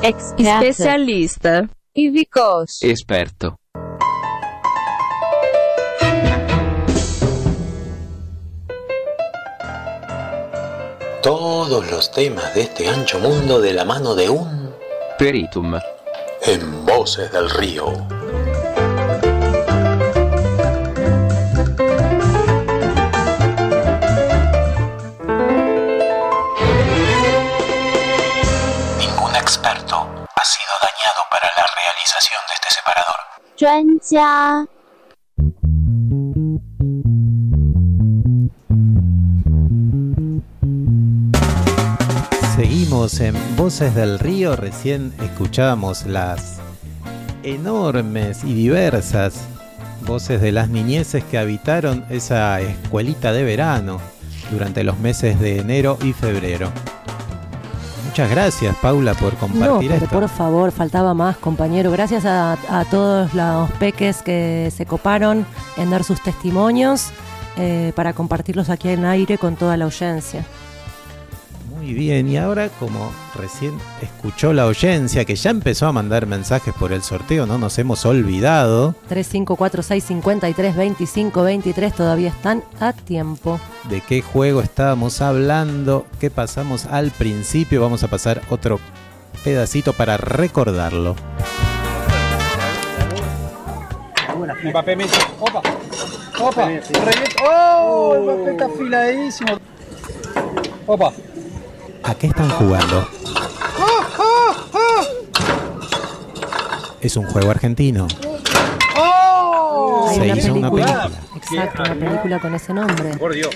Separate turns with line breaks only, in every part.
Especialista.
Ειδικός.
Esperto.
Todos los temas de este ancho mundo de la mano de un
Peritum.
En Voces del Río. Ningún experto ha sido dañado para la realización de este separador.
专家.
Seguimos en Voces del Río. Recién escuchábamos las enormes y diversas voces de las niñeces que habitaron esa escuelita de verano durante los meses de enero y febrero. Muchas gracias, Paula, por compartir esto.
Por favor, faltaba más, compañero. Gracias a todos los peques que se coparon en dar sus testimonios para compartirlos aquí en aire con toda la audiencia.
Muy bien, y ahora como recién escuchó la audiencia que ya empezó a mandar mensajes por el sorteo, no nos hemos olvidado.
3546532523 todavía están a tiempo.
¿De qué juego estábamos hablando? ¿Qué pasamos al principio? Vamos a pasar otro pedacito para recordarlo.
Mbappé Messi. Opa. ¡Oh! El Mbappé está afiladísimo. Opa.
¿A qué están jugando? Es un juego argentino.
Hay
Se hizo una película.
Exacto, una película con ese nombre.
Por Dios.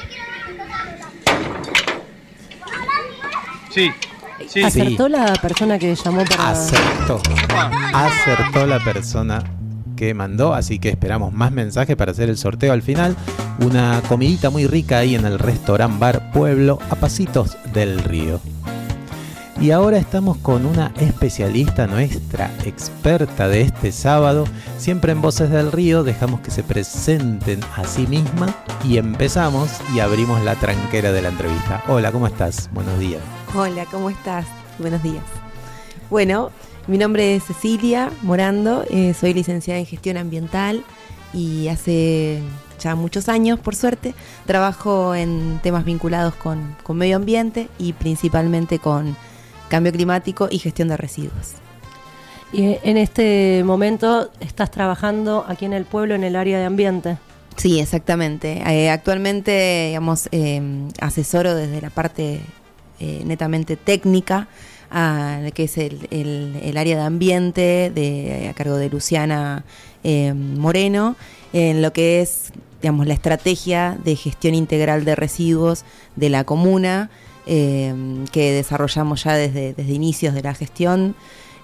Sí.
¿Acertó la persona que llamó para...?
Acertó la persona que mandó, así que esperamos más mensajes para hacer el sorteo al final. Una comidita muy rica ahí en el restaurant Bar Pueblo, a pasitos del río. Y ahora estamos con una especialista, nuestra experta de este sábado. Siempre en Voces del Río dejamos que se presenten a sí misma y empezamos y abrimos la tranquera de la entrevista. Hola, ¿cómo estás? Buenos días.
Hola, ¿cómo estás? Buenos días. Bueno, mi nombre es Cecilia Morando, soy licenciada en Gestión Ambiental y hace ya muchos años, por suerte, trabajo en temas vinculados con medio ambiente y principalmente con cambio climático y gestión de residuos.
Y en este momento estás trabajando aquí en el pueblo en el área de ambiente.
Sí, exactamente. Actualmente, digamos, asesoro desde la parte netamente técnica, que es el área de ambiente a cargo de Luciana Moreno, en lo que es, digamos, la estrategia de gestión integral de residuos de la comuna, que desarrollamos ya desde inicios de la gestión,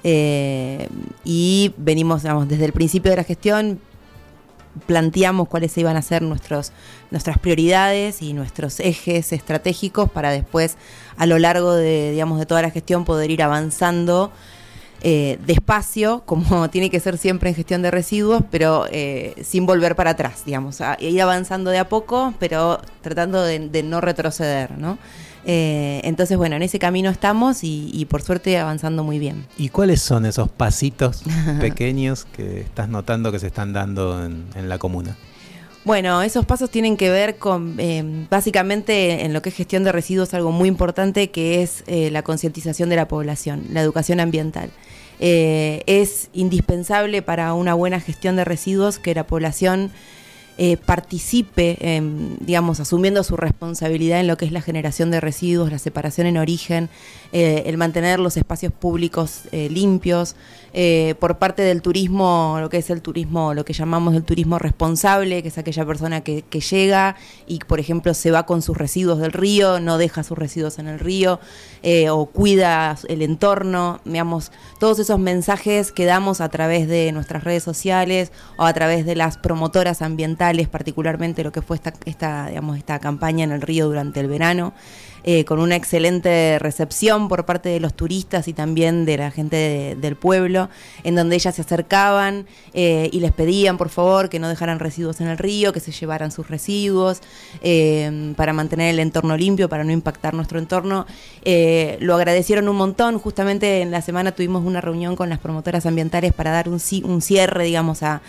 y venimos, digamos, desde el principio de la gestión planteamos cuáles iban a ser nuestras prioridades y nuestros ejes estratégicos para después, a lo largo de toda la gestión, poder ir avanzando despacio, como tiene que ser siempre en gestión de residuos, pero sin volver para atrás, digamos, ir avanzando de a poco, pero tratando de no retroceder, ¿no? Entonces, bueno, en ese camino estamos y por suerte avanzando muy bien.
¿Y cuáles son esos pasitos pequeños que estás notando que se están dando en la comuna?
Bueno, esos pasos tienen que ver con, básicamente, en lo que es gestión de residuos, algo muy importante que es la concientización de la población, la educación ambiental. Es indispensable para una buena gestión de residuos que la población participe, asumiendo su responsabilidad en lo que es la generación de residuos, la separación en origen, el mantener los espacios públicos limpios, por parte del turismo, lo que es el turismo, lo que llamamos el turismo responsable, que es aquella persona que llega y, por ejemplo, se va con sus residuos del río, no deja sus residuos en el río, o cuida el entorno, todos esos mensajes que damos a través de nuestras redes sociales o a través de las promotoras ambientales ambientales, particularmente lo que fue esta campaña en el río durante el verano, con una excelente recepción por parte de los turistas y también de la gente del pueblo, en donde ellas se acercaban y les pedían por favor que no dejaran residuos en el río, que se llevaran sus residuos para mantener el entorno limpio, para no impactar nuestro entorno. Lo agradecieron un montón. Justamente en la semana tuvimos una reunión con las promotoras ambientales para dar un cierre, digamos, a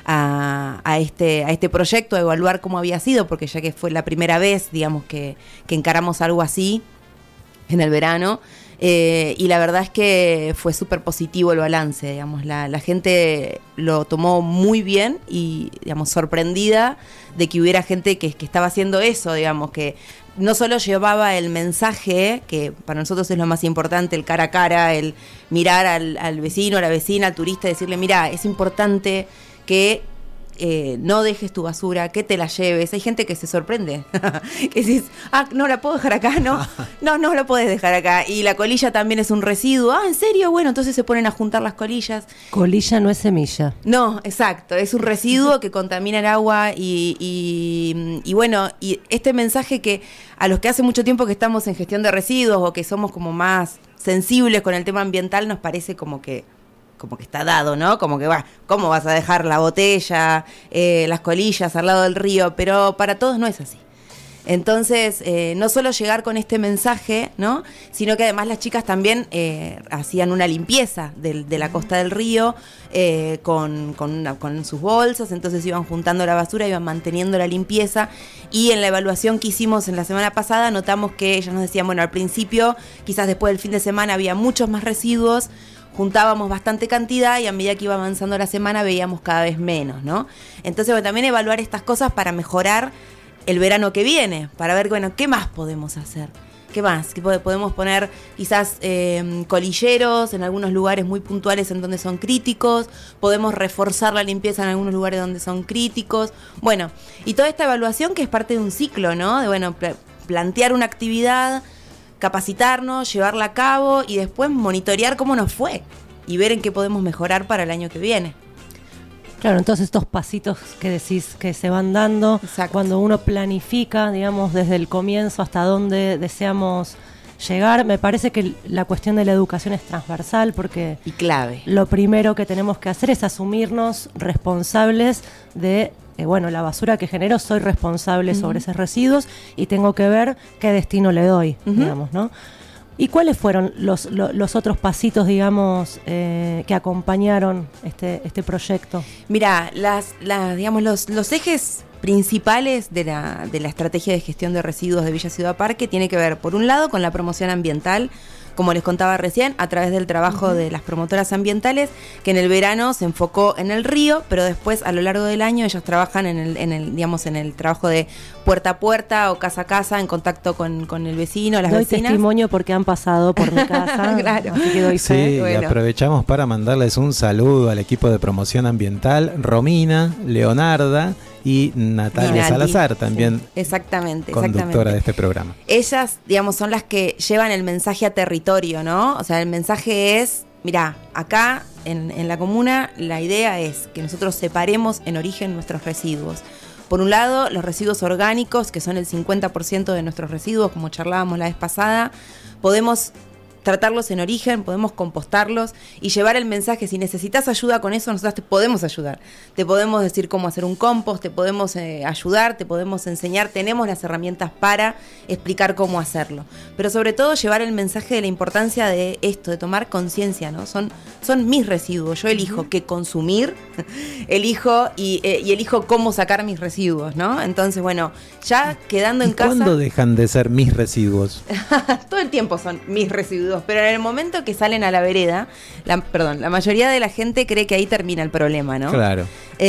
este proyecto, a evaluar cómo había sido, porque ya que fue la primera vez, digamos, que encaramos algo así en el verano, y la verdad es que fue súper positivo el balance, digamos, la gente lo tomó muy bien y, digamos, sorprendida de que hubiera gente que estaba haciendo eso, digamos, que no solo llevaba el mensaje, que para nosotros es lo más importante, el cara a cara, el mirar al vecino, a la vecina, al turista, decirle, mira, es importante que no dejes tu basura, que te la lleves. Hay gente que se sorprende, que dices, no la puedo dejar acá, no la puedes dejar acá. Y la colilla también es un residuo. ¿En serio? Bueno, entonces se ponen a juntar las colillas.
Colilla no es semilla.
No, exacto, es un residuo que contamina el agua y bueno, y este mensaje que a los que hace mucho tiempo que estamos en gestión de residuos o que somos como más sensibles con el tema ambiental, nos parece como que está dado, ¿no? Como que, ¿cómo vas a dejar la botella, las colillas al lado del río? Pero para todos no es así. Entonces, no solo llegar con este mensaje, ¿no? Sino que además las chicas también hacían una limpieza de la costa del río con sus bolsas, entonces iban juntando la basura, iban manteniendo la limpieza, y en la evaluación que hicimos en la semana pasada notamos que ellas nos decían, bueno, al principio, quizás después del fin de semana había muchos más residuos, juntábamos bastante cantidad y a medida que iba avanzando la semana veíamos cada vez menos, ¿no? Entonces, bueno, también evaluar estas cosas para mejorar el verano que viene, para ver, bueno, ¿qué más podemos hacer? ¿Qué más? ¿Qué podemos poner quizás colilleros en algunos lugares muy puntuales en donde son críticos? Podemos reforzar la limpieza en algunos lugares donde son críticos. Bueno, y toda esta evaluación que es parte de un ciclo, ¿no? De, bueno, plantear una actividad, capacitarnos, llevarla a cabo y después monitorear cómo nos fue y ver en qué podemos mejorar para el año que viene.
Claro, entonces estos pasitos que decís que se van dando,
exacto,
cuando uno planifica, digamos, desde el comienzo hasta dónde deseamos llegar, me parece que la cuestión de la educación es transversal porque
y clave.
Lo primero que tenemos que hacer es asumirnos responsables de la basura que genero, soy responsable sobre esos residuos y tengo que ver qué destino le doy, digamos, ¿no? ¿Y cuáles fueron los otros pasitos, digamos, que acompañaron este proyecto?
Mira, digamos, los ejes principales de la estrategia de gestión de residuos de Villa Ciudad Parque tiene que ver, por un lado, con la promoción ambiental, como les contaba recién, a través del trabajo de las promotoras ambientales, que en el verano se enfocó en el río, pero después a lo largo del año ellos trabajan en el trabajo de puerta a puerta o casa a casa, en contacto con el vecino, las
doy
vecinas.
Doy testimonio porque han pasado por mi casa.
Claro.
Así que doy fe.
Sí, y aprovechamos para mandarles un saludo al equipo de promoción ambiental, Romina, Leonarda y Natalia Salazar, también
exactamente,
conductora de este programa.
Ellas, digamos, son las que llevan el mensaje a territorio, ¿no? O sea, el mensaje es, mirá, acá en la comuna la idea es que nosotros separemos en origen nuestros residuos. Por un lado, los residuos orgánicos, que son el 50% de nuestros residuos, como charlábamos la vez pasada, podemos tratarlos en origen, podemos compostarlos y llevar el mensaje. Si necesitas ayuda con eso, nosotros te podemos ayudar. Te podemos decir cómo hacer un compost, te podemos ayudar, te podemos enseñar, tenemos las herramientas para explicar cómo hacerlo. Pero sobre todo llevar el mensaje de la importancia de esto, de tomar conciencia, ¿no? Son mis residuos, yo elijo qué consumir, elijo y elijo cómo sacar mis residuos, ¿no? Entonces, bueno, ya quedando en casa...
¿Cuándo dejan de ser mis residuos?
Todo el tiempo son mis residuos. Pero en el momento que salen a la vereda, la mayoría de la gente cree que ahí termina el problema, ¿no?
Claro.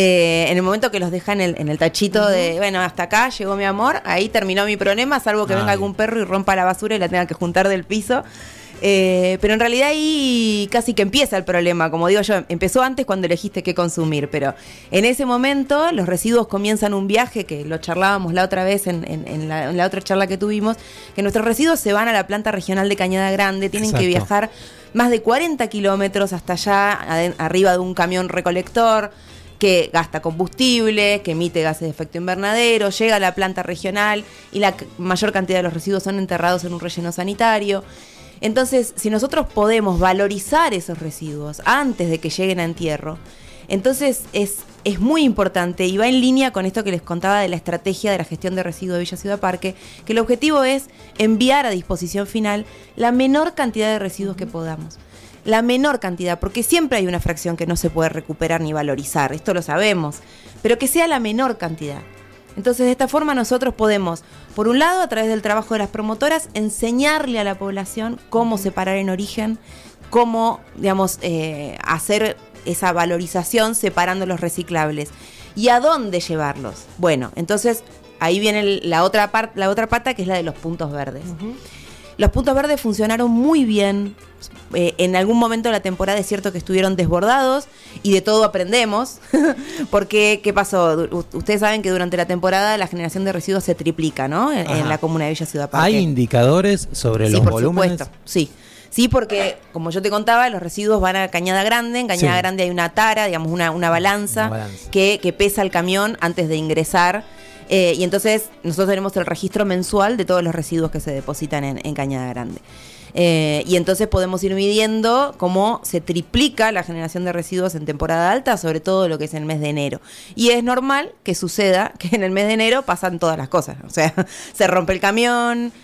En el momento que los dejan en el tachito de, bueno, hasta acá llegó mi amor, ahí terminó mi problema, salvo que venga algún perro y rompa la basura y la tenga que juntar del piso. Pero en realidad ahí casi que empieza el problema, como digo yo, empezó antes cuando elegiste qué consumir, pero en ese momento los residuos comienzan un viaje, que lo charlábamos la otra vez en la otra charla que tuvimos, que nuestros residuos se van a la planta regional de Cañada Grande, tienen que viajar más de 40 kilómetros hasta allá, arriba de un camión recolector, que gasta combustible, que emite gases de efecto invernadero, llega a la planta regional y la mayor cantidad de los residuos son enterrados en un relleno sanitario. Entonces, si nosotros podemos valorizar esos residuos antes de que lleguen a entierro, entonces es muy importante y va en línea con esto que les contaba de la estrategia de la gestión de residuos de Villa Ciudad Parque, que el objetivo es enviar a disposición final la menor cantidad de residuos que podamos. La menor cantidad, porque siempre hay una fracción que no se puede recuperar ni valorizar, esto lo sabemos, pero que sea la menor cantidad. Entonces, de esta forma nosotros podemos, por un lado, a través del trabajo de las promotoras, enseñarle a la población cómo separar en origen, cómo, digamos, hacer esa valorización separando los reciclables y a dónde llevarlos. Bueno, entonces ahí viene la otra pata, que es la de los puntos verdes. Uh-huh. Los puntos verdes funcionaron muy bien. En algún momento de la temporada es cierto que estuvieron desbordados y de todo aprendemos. Porque, ¿qué pasó? Ustedes saben que durante la temporada la generación de residuos se triplica, ¿no? En la comuna de Villa Ciudad Parque.
¿Hay indicadores sobre los volúmenes?
Supuesto, sí. Sí, porque, como yo te contaba, los residuos van a Cañada Grande. En Cañada Grande hay una tara, digamos, una balanza. Que pesa el camión antes de ingresar. Y entonces nosotros tenemos el registro mensual de todos los residuos que se depositan en Cañada Grande. Y entonces podemos ir midiendo cómo se triplica la generación de residuos en temporada alta, sobre todo lo que es en el mes de enero. Y es normal que suceda que en el mes de enero pasan todas las cosas. O sea, se rompe el camión,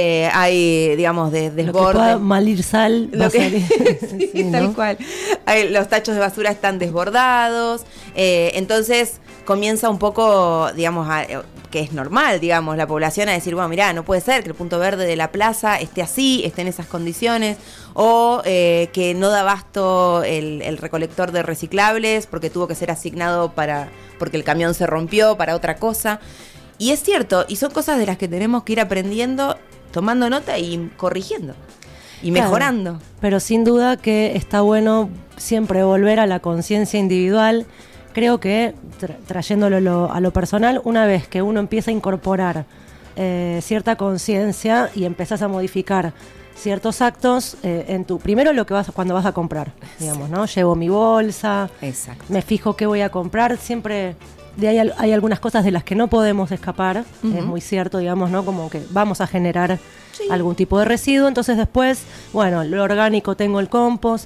hay, digamos, desborde.
Lo que pueda mal ir sal, va a salir.
Sí, tal cual. Los tachos de basura están desbordados. Entonces comienza un poco, digamos, que es normal, digamos, la población a decir, bueno, mirá, no puede ser que el punto verde de la plaza esté así, esté en esas condiciones, o que no da abasto el recolector de reciclables porque tuvo que ser asignado porque el camión se rompió para otra cosa. Y es cierto, y son cosas de las que tenemos que ir aprendiendo, tomando nota y corrigiendo y mejorando.
Claro, pero sin duda que está bueno siempre volver a la conciencia individual. Creo que trayéndolo a lo personal, una vez que uno empieza a incorporar cierta conciencia y empezás a modificar ciertos actos primero cuando vas a comprar, digamos, ¿no? Llevo mi bolsa,
exacto,
me fijo qué voy a comprar, siempre de ahí hay algunas cosas de las que no podemos escapar, uh-huh. Es muy cierto, digamos, ¿no? Como que vamos a generar algún tipo de residuo, entonces después, bueno, lo orgánico tengo el compost,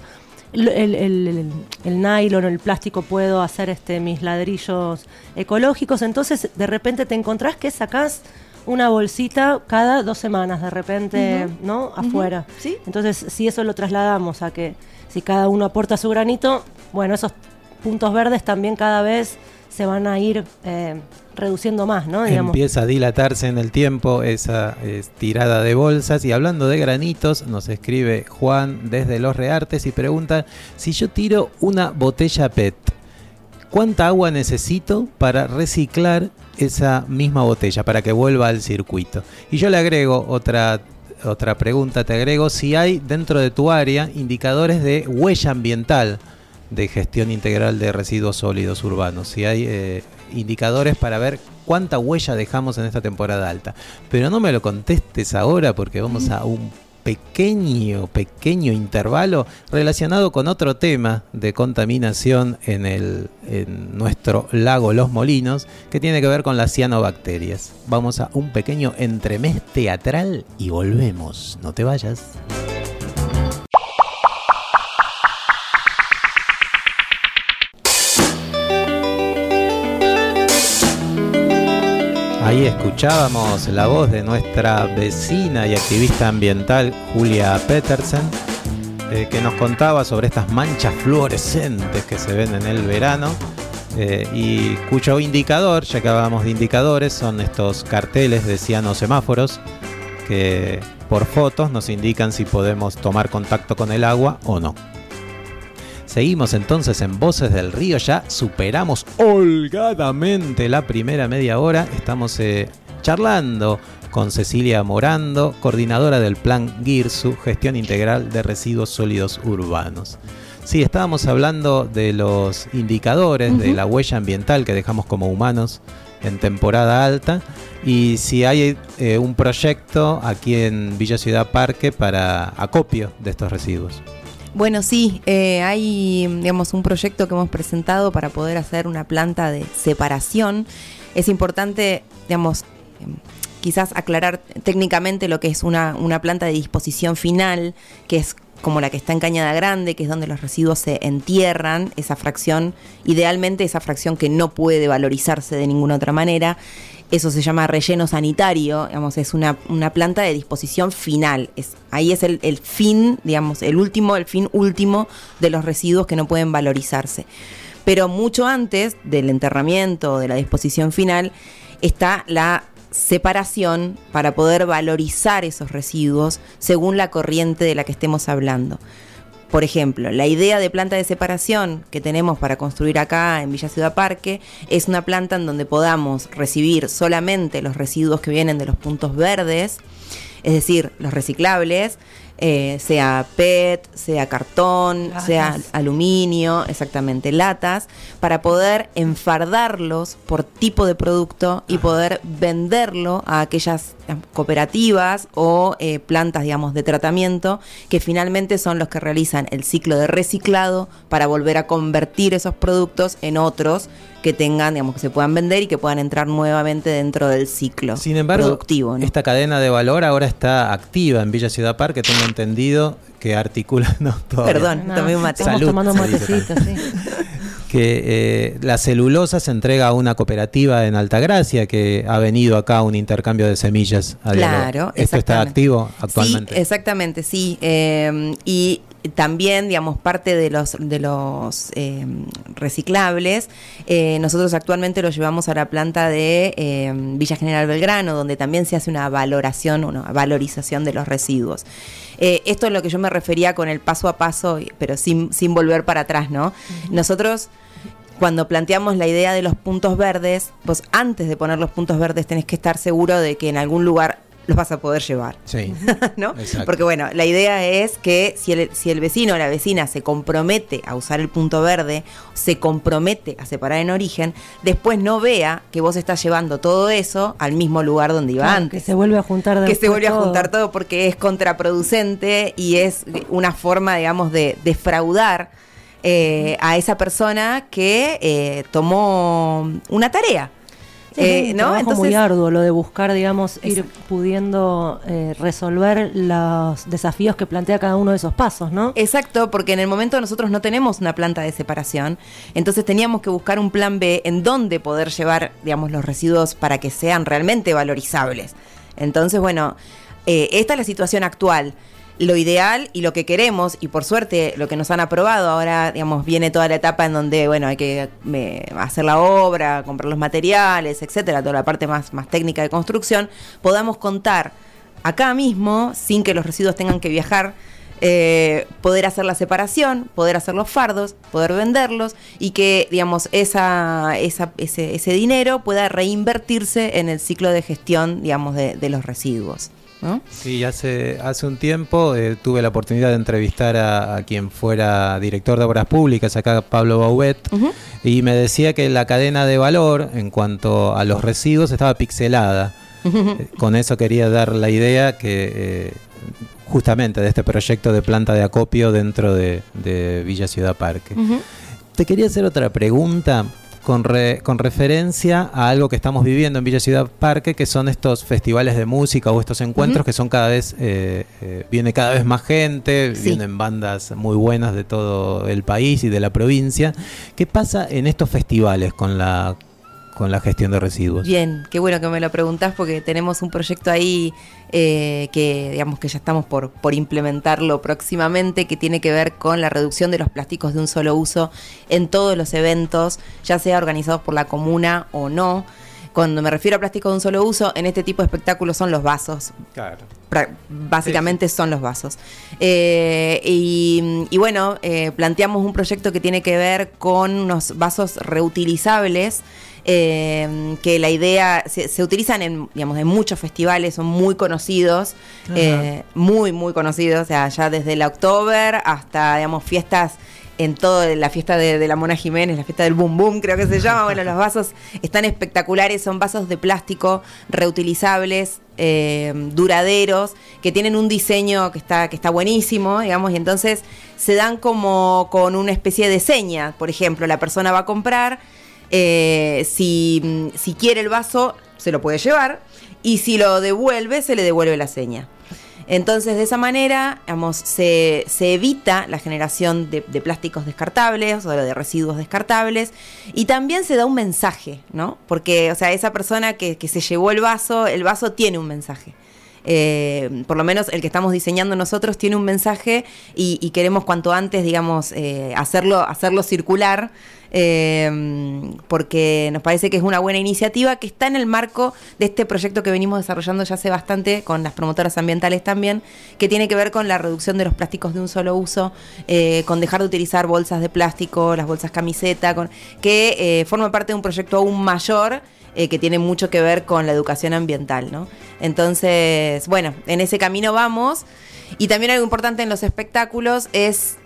el nylon o el plástico puedo hacer mis ladrillos ecológicos, entonces de repente te encontrás que sacás una bolsita cada 2 semanas de repente, uh-huh. ¿no? Afuera.
Uh-huh. ¿Sí?
Entonces, si eso lo trasladamos a que si cada uno aporta su granito, bueno, esos puntos verdes también cada vez se van a ir reduciendo más, ¿no? Digamos.
Empieza a dilatarse en el tiempo esa tirada de bolsas. Y hablando de granitos, nos escribe Juan desde Los Reartes y pregunta: si yo tiro una botella PET, ¿cuánta agua necesito para reciclar esa misma botella, para que vuelva al circuito? Y yo le agrego otra pregunta, te agrego si hay dentro de tu área indicadores de huella ambiental de gestión integral de residuos sólidos urbanos, si hay indicadores para ver cuánta huella dejamos en esta temporada alta. Pero no me lo contestes ahora porque vamos a un pequeño intervalo relacionado con otro tema de contaminación en nuestro lago Los Molinos, que tiene que ver con las cianobacterias. Vamos a un pequeño entremés teatral y volvemos. No te vayas. Ahí escuchábamos la voz de nuestra vecina y activista ambiental Julia Petersen, que nos contaba sobre estas manchas fluorescentes que se ven en el verano, y cuyo indicador, ya que hablábamos de indicadores, son estos carteles de cianosemáforos que por fotos nos indican si podemos tomar contacto con el agua o no. Seguimos entonces en Voces del Río, ya superamos holgadamente la primera media hora. Estamos charlando con Cecilia Morando, coordinadora del Plan GIRSU, Gestión Integral de Residuos Sólidos Urbanos. Sí, estábamos hablando de los indicadores, uh-huh. de la huella ambiental que dejamos como humanos en temporada alta, y si hay un proyecto aquí en Villa Ciudad Parque para acopio de estos residuos.
Bueno, sí, hay, digamos, un proyecto que hemos presentado para poder hacer una planta de separación. Es importante, digamos, quizás aclarar técnicamente lo que es una planta de disposición final, que es como la que está en Cañada Grande, que es donde los residuos se entierran, esa fracción, idealmente esa fracción que no puede valorizarse de ninguna otra manera. Eso se llama relleno sanitario, digamos, es una planta de disposición final. Ahí es el fin, digamos, el fin último de los residuos que no pueden valorizarse. Pero mucho antes del enterramiento, de la disposición final, está la separación para poder valorizar esos residuos según la corriente de la que estemos hablando. Por ejemplo, la idea de planta de separación que tenemos para construir acá en Villa Ciudad Parque es una planta en donde podamos recibir solamente los residuos que vienen de los puntos verdes, es decir, los reciclables, sea PET, sea cartón, latas, sea aluminio, exactamente, latas, para poder enfardarlos por tipo de producto y poder venderlo a aquellas cooperativas o plantas, digamos, de tratamiento, que finalmente son los que realizan el ciclo de reciclado para volver a convertir esos productos en otros que tengan, digamos, que se puedan vender y que puedan entrar nuevamente dentro del ciclo productivo.
Sin embargo, esta cadena de valor ahora está activa en Villa Ciudad Parque, tengo entendido que articula...
Perdón, tomé un mate.
Estamos tomando un matecito, sí.
Que la celulosa se entrega a una cooperativa en Altagracia que ha venido acá a un intercambio de semillas.
Claro,
¿Esto está activo actualmente?
Sí, exactamente, sí. Y también, digamos, parte de los reciclables, nosotros actualmente los llevamos a la planta de Villa General Belgrano, donde también se hace una valorización de los residuos. Esto es lo que yo me refería con el paso a paso, pero sin volver para atrás, ¿no? Uh-huh. Nosotros, cuando planteamos la idea de los puntos verdes, vos antes de poner los puntos verdes tenés que estar seguro de que en algún lugar los vas a poder llevar.
Sí.
¿No?
Exacto.
Porque bueno, la idea es que si el vecino o la vecina se compromete a usar el punto verde, se compromete a separar en origen, después no vea que vos estás llevando todo eso al mismo lugar donde iba antes.
Que se vuelve a juntar
Que se vuelve a juntar todo porque es contraproducente y es una forma, digamos, de defraudar a esa persona que tomó una tarea.
Sí, ¿no? Entonces, muy arduo lo de buscar, digamos, ir pudiendo resolver los desafíos que plantea cada uno de esos pasos, ¿no?
Exacto, porque en el momento nosotros no tenemos una planta de separación, entonces teníamos que buscar un plan B en donde poder llevar, digamos, los residuos para que sean realmente valorizables. Entonces, bueno, esta es la situación actual. Lo ideal y lo que queremos, y por suerte lo que nos han aprobado, ahora, digamos, viene toda la etapa en donde, bueno, hay que hacer la obra, comprar los materiales, etcétera, toda la parte más técnica de construcción, podamos contar acá mismo, sin que los residuos tengan que viajar, poder hacer la separación, poder hacer los fardos, poder venderlos y que, digamos, ese dinero pueda reinvertirse en el ciclo de gestión, digamos, de los residuos, ¿no?
Sí, hace un tiempo tuve la oportunidad de entrevistar a quien fuera director de Obras Públicas, acá Pablo Bauet, uh-huh, y me decía que la cadena de valor en cuanto a los residuos estaba pixelada. Uh-huh. Con eso quería dar la idea que justamente de este proyecto de planta de acopio dentro de Villa Ciudad Parque. Uh-huh. Te quería hacer otra pregunta con referencia a algo que estamos viviendo en Villa Ciudad Parque, que son estos festivales de música o estos encuentros, uh-huh, que son cada vez, viene cada vez más gente, sí, vienen bandas muy buenas de todo el país y de la provincia. ¿Qué pasa en estos festivales con la gestión de residuos?
Bien, qué bueno que me lo preguntás porque tenemos un proyecto ahí que digamos que ya estamos por implementarlo próximamente, que tiene que ver con la reducción de los plásticos de un solo uso en todos los eventos, ya sea organizados por la comuna o no. Cuando me refiero a plástico de un solo uso, en este tipo de espectáculos son los vasos. Claro. Básicamente sí, son los vasos. Y bueno, planteamos un proyecto que tiene que ver con unos vasos reutilizables, que la idea se utilizan en muchos festivales, son muy conocidos, muy conocidos, o sea, ya desde el October hasta, digamos, fiestas, en toda la fiesta de la Mona Jiménez, la fiesta del Boom Boom, creo que se llama. Bueno, los vasos están espectaculares, son vasos de plástico reutilizables, duraderos, que tienen un diseño que está buenísimo, digamos, y entonces se dan como con una especie de seña. Por ejemplo, la persona va a comprar, si quiere el vaso, se lo puede llevar, y si lo devuelve, se le devuelve la seña. Entonces, de esa manera, digamos, se evita la generación de plásticos descartables o de residuos descartables, y también se da un mensaje, ¿no? Porque, o sea, esa persona que se llevó el vaso tiene un mensaje. Por lo menos el que estamos diseñando nosotros tiene un mensaje y queremos cuanto antes, digamos, hacerlo circular, porque nos parece que es una buena iniciativa que está en el marco de este proyecto que venimos desarrollando ya hace bastante con las promotoras ambientales también, que tiene que ver con la reducción de los plásticos de un solo uso, con dejar de utilizar bolsas de plástico, las bolsas camiseta, que forma parte de un proyecto aún mayor, que tiene mucho que ver con la educación ambiental, ¿no? Entonces, bueno, en ese camino vamos. Y también algo importante en los espectáculos es,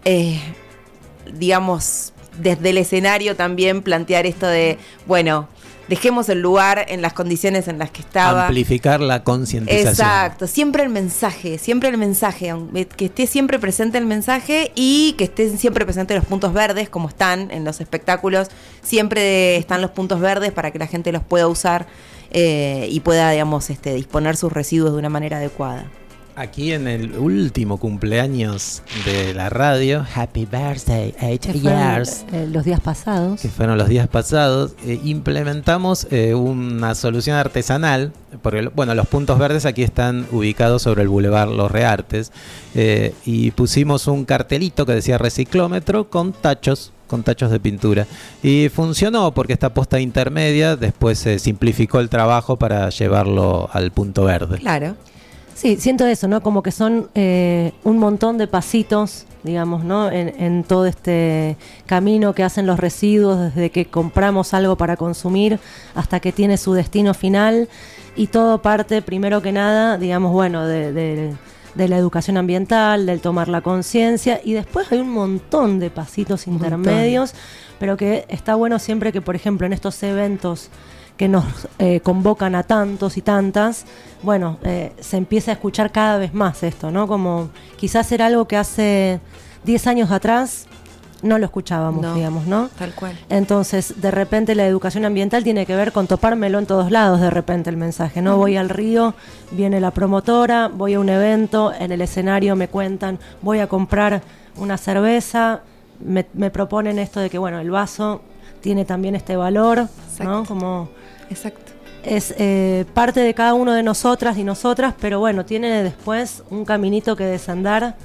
digamos, desde el escenario también plantear esto de, bueno, dejemos el lugar en las condiciones en las que estaba.
Amplificar la concientización.
Exacto, siempre el mensaje, que esté siempre presente el mensaje y que estén siempre presentes los puntos verdes, como están en los espectáculos, siempre están los puntos verdes para que la gente los pueda usar y pueda, digamos, disponer sus residuos de una manera adecuada.
Aquí en el último cumpleaños de la radio, Happy Birthday, 8 years,
los días pasados.
Que fueron los días pasados, implementamos una solución artesanal, porque bueno, los puntos verdes aquí están ubicados sobre el Boulevard Los Reartes, y pusimos un cartelito que decía reciclómetro con tachos de pintura, y funcionó porque esta posta intermedia después se simplificó el trabajo para llevarlo al punto verde.
Claro.
Sí, siento eso, ¿no? Como que son un montón de pasitos, digamos, ¿no? En todo este camino que hacen los residuos, desde que compramos algo para consumir hasta que tiene su destino final, y todo parte, primero que nada, digamos, bueno, de la educación ambiental, del tomar la conciencia, y después hay un montón de pasitos intermedios, pero que está bueno siempre que, por ejemplo, en estos eventos que nos convocan a tantos y tantas, bueno, se empieza a escuchar cada vez más esto, ¿no? Como quizás era algo que hace 10 años atrás no lo escuchábamos, digamos, ¿no?
Tal cual.
Entonces, de repente la educación ambiental tiene que ver con topármelo en todos lados, de repente el mensaje, ¿no? Voy al río, viene la promotora, voy a un evento, en el escenario me cuentan, voy a comprar una cerveza, me proponen esto de que, bueno, el vaso tiene también este valor, ¿no? Como...
Exacto.
Es parte de cada uno de nosotras y nosotras, pero bueno, tiene después un caminito que desandar,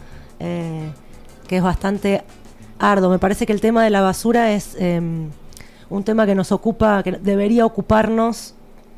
que es bastante arduo. Me parece que el tema de la basura es un tema que nos ocupa, que debería ocuparnos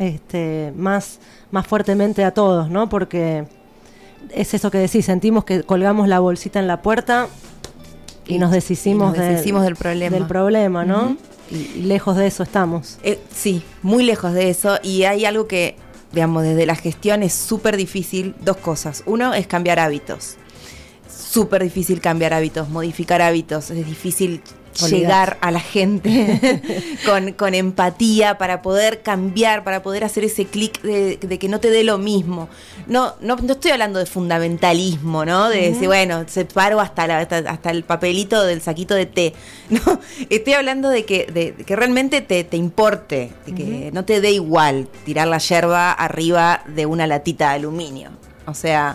más fuertemente a todos, ¿no? Porque es eso que decís, sentimos que colgamos la bolsita en la puerta y nos deshicimos
del problema.
¿no?
Uh-huh.
Y lejos de eso estamos.
Sí, muy lejos de eso. Y hay algo que, digamos, desde la gestión es súper difícil. Dos cosas. Uno es cambiar hábitos. Súper difícil cambiar hábitos, modificar hábitos. Es difícil llegar a la gente con empatía para poder cambiar, para poder hacer ese clic de que no te dé lo mismo. No estoy hablando de fundamentalismo, ¿no? De decir, bueno, separo hasta el papelito del saquito de té. No, estoy hablando de que realmente te importe, de que no te dé igual tirar la yerba arriba de una latita de aluminio. O sea,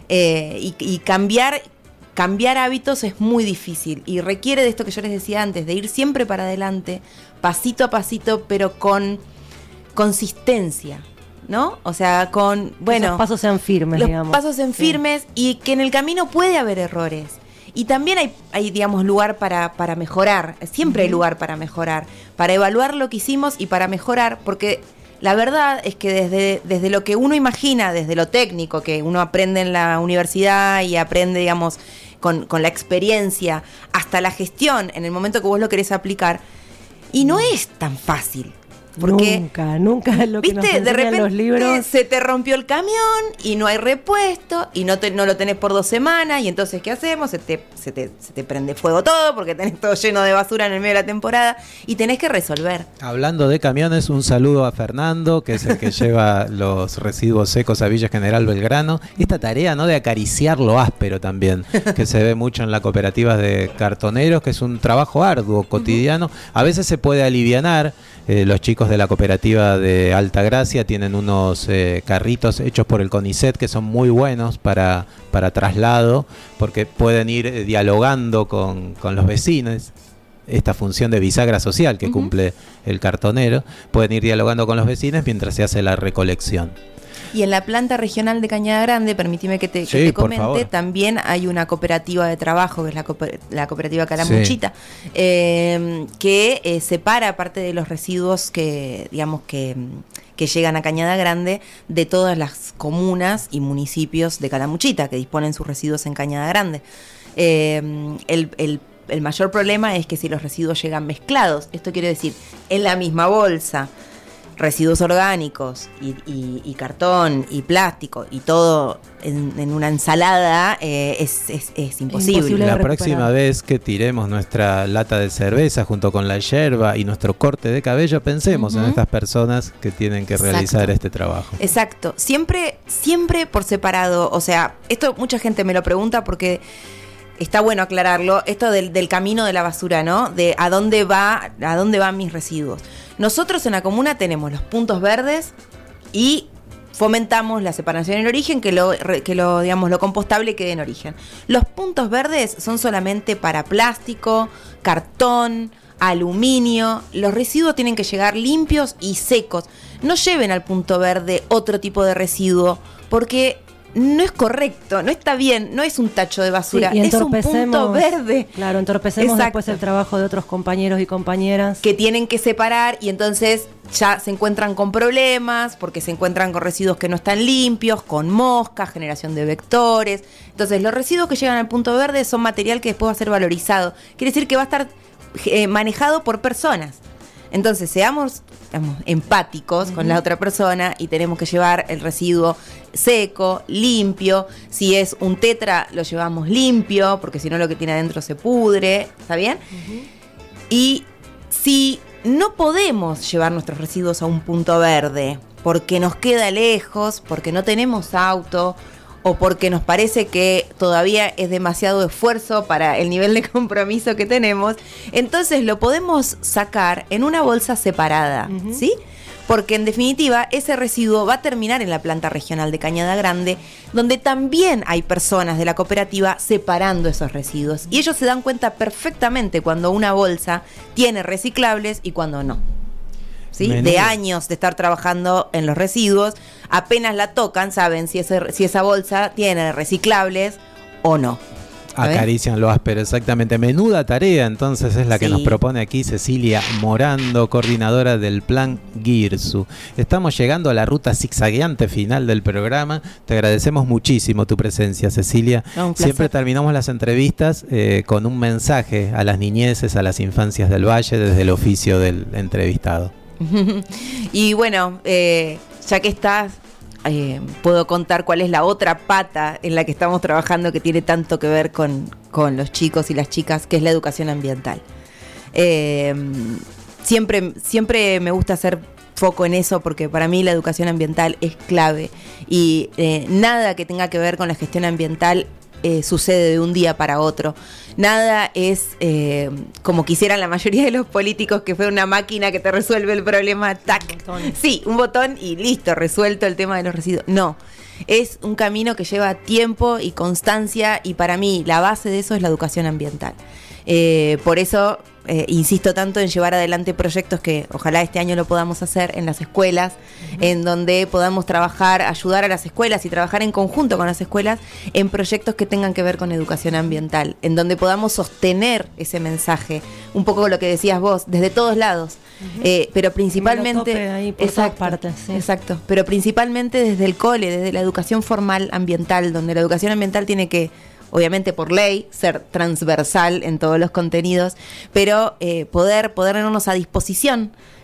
y cambiar hábitos es muy difícil y requiere de esto que yo les decía antes, de ir siempre para adelante, pasito a pasito, pero con consistencia, ¿no? O sea,
bueno, los pasos sean firmes, digamos.
Los pasos sean firmes y que en el camino puede haber errores. Y también hay digamos, lugar para mejorar. Siempre hay lugar para mejorar, para evaluar lo que hicimos y para mejorar, porque la verdad es que desde lo que uno imagina, desde lo técnico que uno aprende en la universidad y aprende, digamos, con la experiencia, hasta la gestión, en el momento que vos lo querés aplicar, y no es tan fácil. Porque,
nunca lo que nos
¿viste? De
enseñan
repente
los libros.
se te rompió el camión y no hay repuesto y no lo tenés por 2 semanas y entonces ¿qué hacemos? Se te prende fuego todo porque tenés todo lleno de basura en el medio de la temporada y tenés que resolver.
Hablando de camiones, un saludo a Fernando, que es el que lleva los residuos secos a Villa General Belgrano. Esta tarea, ¿no?, de acariciar lo áspero también, que se ve mucho en la cooperativa de cartoneros, que es un trabajo arduo, cotidiano. A veces se puede alivianar. Los chicos de la cooperativa de Altagracia tienen unos carritos hechos por el CONICET que son muy buenos para traslado, porque pueden ir dialogando con los vecinos. Esta función de bisagra social que cumple el cartonero, pueden ir dialogando con los vecinos mientras se hace la recolección.
Y en la planta regional de Cañada Grande, permíteme que te comente, también hay una cooperativa de trabajo, que es la cooperativa Calamuchita, que separa parte de los residuos que, digamos, que llegan a Cañada Grande de todas las comunas y municipios de Calamuchita, que disponen sus residuos en Cañada Grande. El mayor problema es que si los residuos llegan mezclados, esto quiere decir, en la misma bolsa, residuos orgánicos y cartón y plástico y todo en una ensalada, es imposible.
La próxima vez que tiremos nuestra lata de cerveza junto con la yerba y nuestro corte de cabello, pensemos en estas personas que tienen que realizar este trabajo.
Exacto, siempre por separado. O sea, esto mucha gente me lo pregunta porque está bueno aclararlo, esto del camino de la basura, ¿no? De a dónde van mis residuos. Nosotros en la comuna tenemos los puntos verdes y fomentamos la separación en origen, que lo compostable quede en origen. Los puntos verdes son solamente para plástico, cartón, aluminio. Los residuos tienen que llegar limpios y secos. No lleven al punto verde otro tipo de residuo, porque no es correcto, no está bien, no es un tacho de basura, es un punto verde.
Claro, entorpecemos después el trabajo de otros compañeros y compañeras
que tienen que separar y entonces ya se encuentran con problemas porque se encuentran con residuos que no están limpios, con moscas, generación de vectores. Entonces los residuos que llegan al punto verde son material que después va a ser valorizado. Quiere decir que va a estar manejado por personas. Entonces seamos empáticos con la otra persona y tenemos que llevar el residuo seco, limpio. Si es un tetra, lo llevamos limpio, porque si no lo que tiene adentro se pudre, ¿está bien? Y si no podemos llevar nuestros residuos a un punto verde porque nos queda lejos, porque no tenemos auto o porque nos parece que todavía es demasiado esfuerzo para el nivel de compromiso que tenemos, entonces lo podemos sacar en una bolsa separada, ¿sí? Porque en definitiva ese residuo va a terminar en la planta regional de Cañada Grande, donde también hay personas de la cooperativa separando esos residuos. Y ellos se dan cuenta perfectamente cuando una bolsa tiene reciclables y cuando no. ¿Sí? De años de estar trabajando en los residuos, apenas la tocan, saben si esa bolsa tiene reciclables o no.
Acarician lo áspero, exactamente. Menuda tarea, entonces, es la que nos propone aquí Cecilia Morando, coordinadora del Plan GIRSU. Estamos llegando a la ruta zigzagueante final del programa. Te agradecemos muchísimo tu presencia, Cecilia. Siempre terminamos las entrevistas con un mensaje a las niñeces, a las infancias del Valle, desde el oficio del entrevistado.
Y bueno, ya que estás, puedo contar cuál es la otra pata en la que estamos trabajando que tiene tanto que ver con los chicos y las chicas, que es la educación ambiental. Siempre me gusta hacer foco en eso porque para mí la educación ambiental es clave y nada que tenga que ver con la gestión ambiental sucede de un día para otro. Nada es como quisieran la mayoría de los políticos, que fue una máquina que te resuelve el problema, tac. Sí, un botón y listo, resuelto el tema de los residuos. No, es un camino que lleva tiempo y constancia y para mí la base de eso es la educación ambiental. Por eso insisto tanto en llevar adelante proyectos que ojalá este año lo podamos hacer en las escuelas, en donde podamos trabajar, ayudar a las escuelas y trabajar en conjunto con las escuelas en proyectos que tengan que ver con educación ambiental, en donde podamos sostener ese mensaje, un poco lo que decías vos, desde todos lados, pero principalmente
ahí por todas partes,
exacto, pero principalmente desde el cole, desde la educación formal ambiental, donde la educación ambiental tiene que, obviamente por ley, ser transversal en todos los contenidos, pero podernos a disposición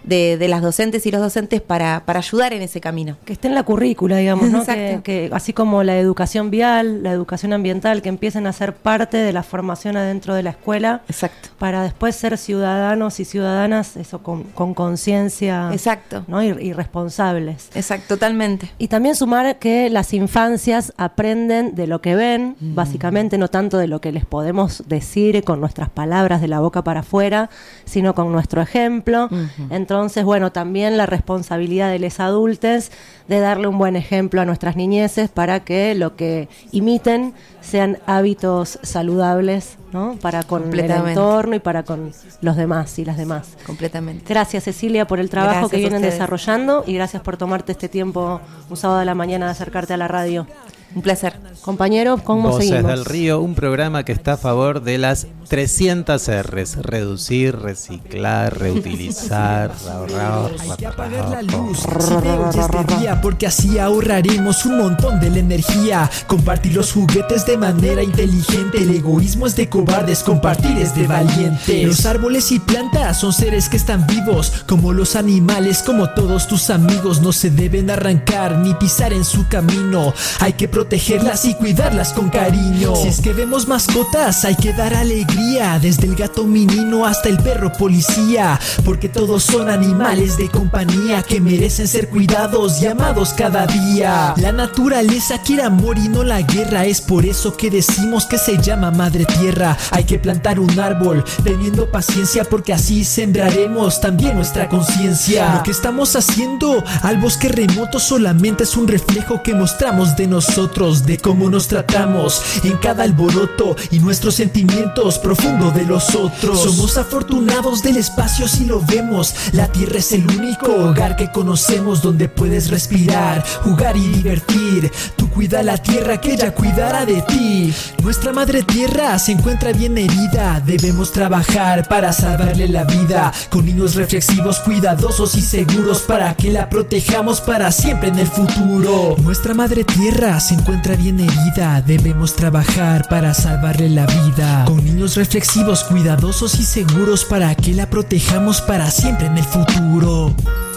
de las docentes y los docentes para ayudar en ese camino.
Que esté en la currícula, digamos, ¿no?
Exacto.
Que así como la educación vial, la educación ambiental, que empiecen a ser parte de la formación adentro de la escuela.
Exacto.
Para después ser ciudadanos y ciudadanas, eso con conciencia.
Exacto.
¿No? Y responsables.
Exacto, totalmente.
Y también sumar que las infancias aprenden de lo que ven, básicamente, no tanto de lo que les podemos decir con nuestras palabras de la boca para afuera, sino con nuestro ejemplo. Entonces, bueno, también la responsabilidad de los adultos de darle un buen ejemplo a nuestras niñeces para que lo que imiten sean hábitos saludables, ¿no? Para con el entorno y para con los demás y las demás.
Completamente.
Gracias, Cecilia, por el trabajo
Gracias
que vienen
ustedes.
desarrollando y gracias por tomarte este tiempo un sábado de la mañana de acercarte a la radio.
Un placer.
Compañeros, ¿cómo
Voces
seguimos?
del Río, un programa que está a favor de las 300 R's: reducir, reciclar, reutilizar, ahorrar.
Hay que apagar la luz si te oyes este día, porque así ahorraremos un montón de la energía. Compartir los juguetes de manera inteligente. El egoísmo es de cobardes, compartir es de valientes. Los árboles y plantas son seres que están vivos, como los animales, como todos tus amigos. No se deben arrancar ni pisar en su camino. Hay que protegerlas y cuidarlas con cariño. Si es que vemos mascotas, hay que dar alegría, desde el gato menino hasta el perro policía, porque todos son animales de compañía que merecen ser cuidados y amados cada día. La naturaleza quiere amor y no la guerra, es por eso que decimos que se llama Madre Tierra. Hay que plantar un árbol teniendo paciencia, porque así sembraremos también nuestra conciencia. Lo que estamos haciendo al bosque remoto solamente es un reflejo que mostramos de nosotros, de cómo nos tratamos en cada alboroto y nuestros sentimientos profundos de los otros. Somos afortunados del espacio si lo vemos. La tierra es el único hogar que conocemos, donde puedes respirar, jugar y divertir. Tú cuida la tierra, que ella cuidará de ti. Nuestra madre tierra se encuentra bien herida, debemos trabajar para salvarle la vida, con niños reflexivos, cuidadosos y seguros, para que la protejamos para siempre en el futuro. Nuestra madre tierra se encuentra bien herida, debemos trabajar para salvarle la vida, con niños reflexivos, cuidadosos y seguros, para que la protejamos para siempre en el futuro.